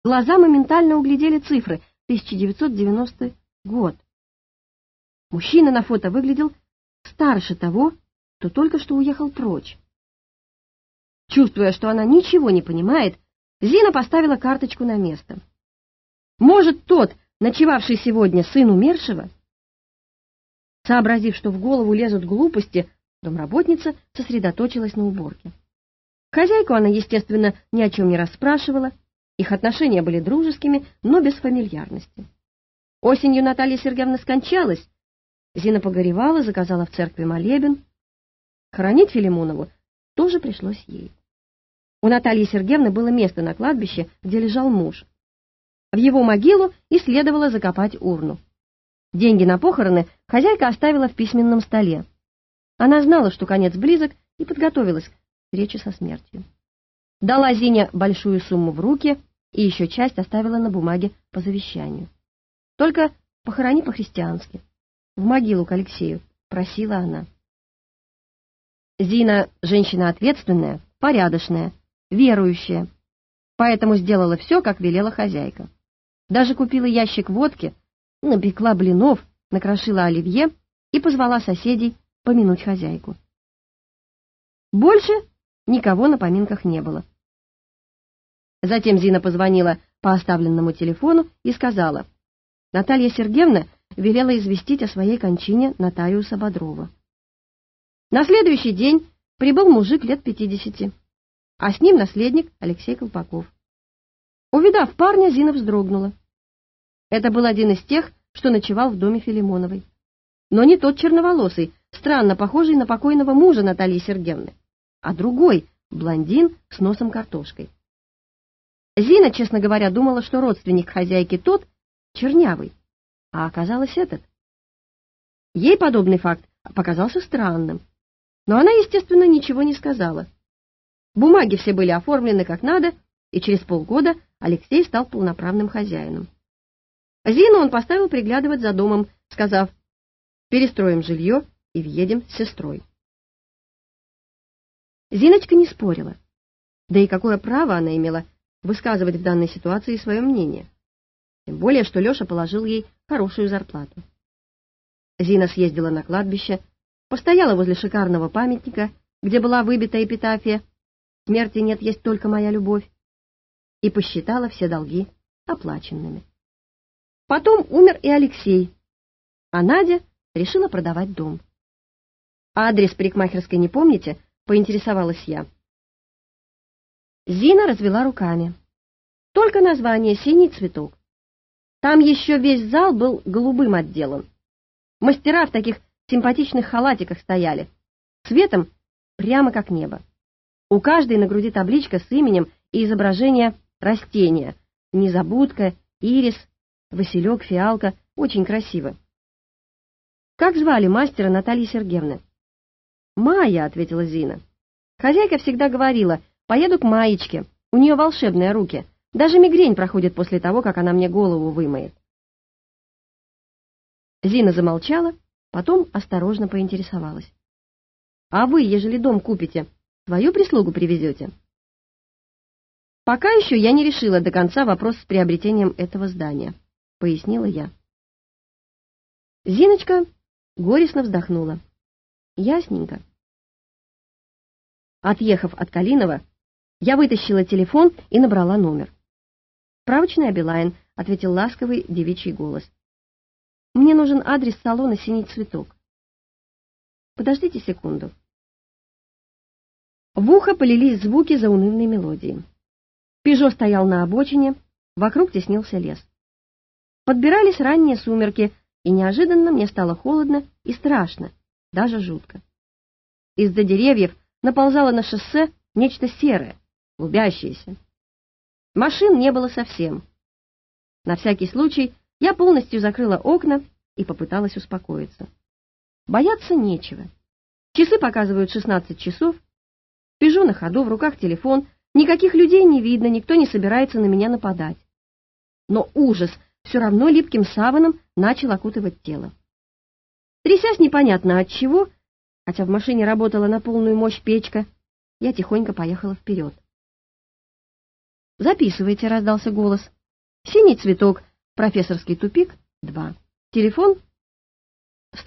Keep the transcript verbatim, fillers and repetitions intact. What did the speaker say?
Глаза моментально углядели цифры. тысяча девятьсот девяностый год. Мужчина на фото выглядел старше того, кто только что уехал прочь. Чувствуя, что она ничего не понимает, Зина поставила карточку на место. Может, тот, ночевавший сегодня, сын умершего? Сообразив, что в голову лезут глупости, домработница сосредоточилась на уборке. Хозяйку она, естественно, ни о чем не расспрашивала. Их отношения были дружескими, но без фамильярности. Осенью Наталья Сергеевна скончалась. Зина погоревала, заказала в церкви молебен. Хоронить Филимонову тоже пришлось ей. У Натальи Сергеевны было место на кладбище, где лежал муж. В его могилу и следовало закопать урну. Деньги на похороны хозяйка оставила в письменном столе. Она знала, что конец близок, и подготовилась к встрече со смертью. Дала Зине большую сумму в руки и еще часть оставила на бумаге по завещанию. «Только похорони по-христиански, в могилу к Алексею», — просила она. Зина — женщина ответственная, порядочная, верующая, поэтому сделала все, как велела хозяйка. Даже купила ящик водки, напекла блинов, накрошила оливье и позвала соседей помянуть хозяйку. Больше никого на поминках не было. Затем Зина позвонила по оставленному телефону и сказала: Наталья Сергеевна велела известить о своей кончине нотариуса Бодрова. На следующий день прибыл мужик лет пятидесяти, а с ним наследник Алексей Колпаков. Увидав парня, Зина вздрогнула. Это был один из тех, что ночевал в доме Филимоновой. Но не тот черноволосый, странно похожий на покойного мужа Натальи Сергеевны, а другой, блондин с носом картошкой. Зина, честно говоря, думала, что родственник хозяйки тот, чернявый, а оказалось этот. Ей подобный факт показался странным, но она, естественно, ничего не сказала. Бумаги все были оформлены как надо, и через полгода Алексей стал полноправным хозяином. Зину он поставил приглядывать за домом, сказав: «Перестроим жилье и въедем с сестрой». Зиночка не спорила. Да и какое право она имела высказывать в данной ситуации свое мнение? Тем более, что Леша положил ей хорошую зарплату. Зина съездила на кладбище, постояла возле шикарного памятника, где была выбита эпитафия «Смерти нет, есть только моя любовь», и посчитала все долги оплаченными. Потом умер и Алексей, а Надя решила продавать дом. «Адрес парикмахерской не помните?» — поинтересовалась я. Зина развела руками. Только название «Синий цветок». Там еще весь зал был голубым отделан. Мастера в таких симпатичных халатиках стояли, цветом прямо как небо. У каждой на груди табличка с именем и изображение растения: незабудка, ирис, василек, фиалка. Очень красиво. «Как звали мастера Натальи Сергеевны?» «Майя», — ответила Зина. Хозяйка всегда говорила: «Поеду к Маечке, у нее волшебные руки, даже мигрень проходит после того, как она мне голову вымоет». Зина замолчала, потом осторожно поинтересовалась: «А вы, ежели дом купите, свою прислугу привезете?» «Пока еще я не решила до конца вопрос с приобретением этого здания», — пояснила я. Зиночка горестно вздохнула. «Ясненько». Отъехав от Калинова, я вытащила телефон и набрала номер. «Справочная Билайн», — ответил ласковый девичий голос. «Мне нужен адрес салона «Синий цветок». Подождите секунду». В ухо полились звуки заунывной мелодии. «Пежо» стоял на обочине, вокруг теснился лес. Подбирались ранние сумерки, и неожиданно мне стало холодно и страшно, даже жутко. Из-за деревьев наползало на шоссе нечто серое, клубящееся. Машин не было совсем. На всякий случай я полностью закрыла окна и попыталась успокоиться. Бояться нечего. Часы показывают шестнадцать часов, Пежо на ходу, в руках телефон, никаких людей не видно, никто не собирается на меня нападать. Но ужас все равно липким саваном начал окутывать тело. Трясясь непонятно от чего, хотя в машине работала на полную мощь печка, я тихонько поехала вперед. «Записывайте», — раздался голос. Синий цветок, профессорский тупик, два. Телефон